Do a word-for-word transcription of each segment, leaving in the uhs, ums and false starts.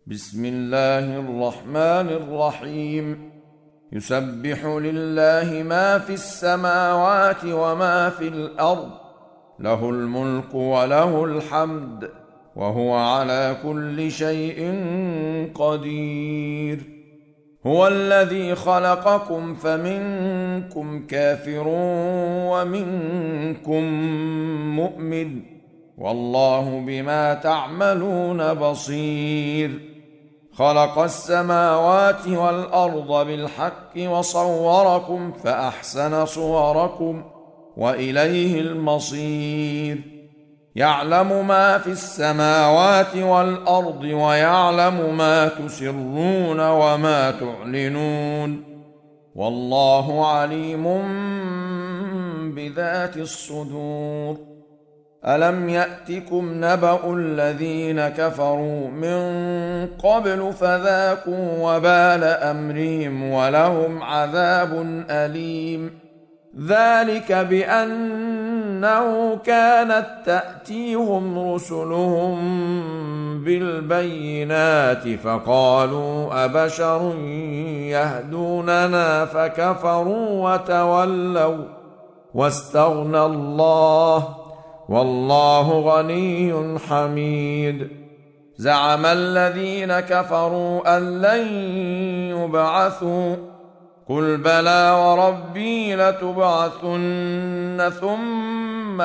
بسم الله الرحمن الرحيم. يسبح لله ما في السماوات وما في الأرض، له الملك وله الحمد، وهو على كل شيء قدير. هو الذي خلقكم فمنكم كافر ومنكم مؤمن، والله بما تعملون بصير. خلق السماوات والأرض بالحق وصوركم فأحسن صوركم وإليه المصير. يعلم ما في السماوات والأرض ويعلم ما تسرون وما تعلنون، والله عليم بذات الصدور. ألم يأتكم نبأ الذين كفروا من قبل فذاقوا وبال أمرهم ولهم عذاب أليم. ذلك بأنه كانت تأتيهم رسلهم بالبينات فقالوا أبشر يهدوننا فكفروا وتولوا واستغنى الله، والله غني حميد. زعم الذين كفروا أن لن يبعثوا، قل بلى وربي لتبعثن ثم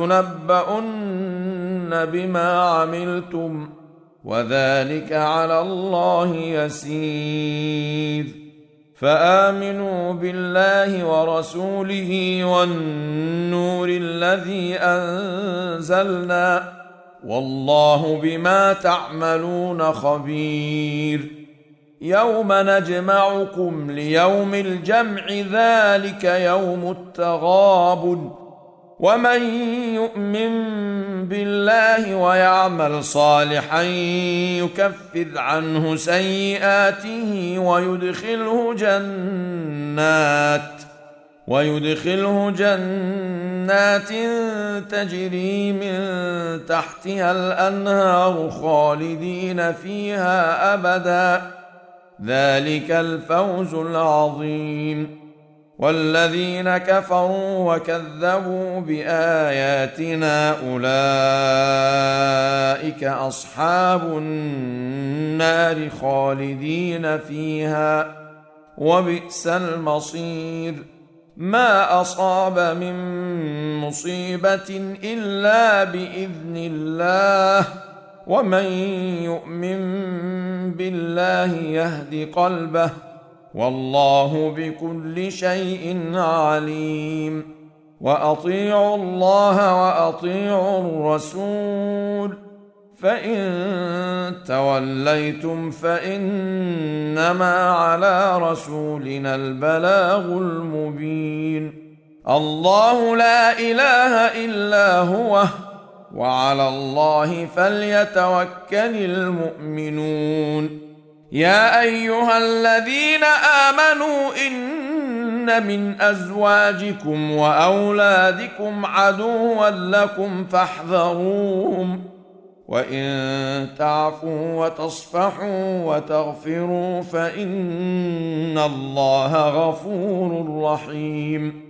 لتنبؤن بما عملتم، وذلك على الله يسير. فآمنوا بالله ورسوله والنور الذي أنزلنا، والله بما تعملون خبير. يوم نجمعكم ليوم الجمع ذلك يوم التغابن، ومن يؤمن بالله ويعمل صالحا يكفر عنه سيئاته ويدخله جنات ويدخله جنات تجري من تحتها الأنهار خالدين فيها أبدا، ذلك الفوز العظيم. والذين كفروا وكذبوا بآياتنا أولئك أصحاب النار خالدين فيها، وبئس المصير. ما أصاب من مصيبة إلا بإذن الله، ومن يؤمن بالله يهد قلبه، والله بكل شيء عليم. وأطيعوا الله وأطيعوا الرسول، فإن توليتم فإنما على رسولنا البلاغ المبين. الله لا إله إلا هو، وعلى الله فليتوكل المؤمنون. يا أيها الذين آمنوا إن من أزواجكم وأولادكم عدوا لكم فاحذروهم، وإن تعفوا وتصفحوا وتغفروا فإن الله غفور رحيم.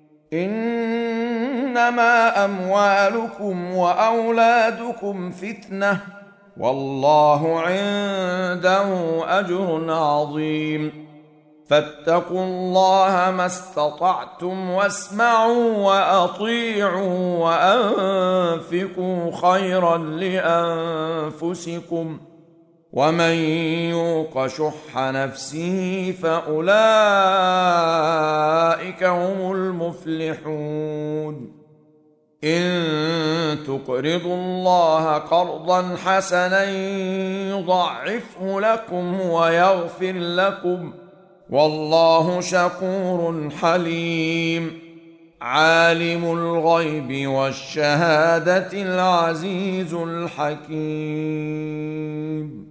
إنما أموالكم وأولادكم فتنة، والله عنده أجر عظيم. فاتقوا الله ما استطعتم واسمعوا وأطيعوا وأنفقوا خيرا لأنفسكم، ومن يوق شح نفسه فأولئك هم المفلحون. إن تقرضوا الله قرضا حسنا يضعفه لكم ويغفر لكم، والله شكور حليم. عالم الغيب والشهادة العزيز الحكيم.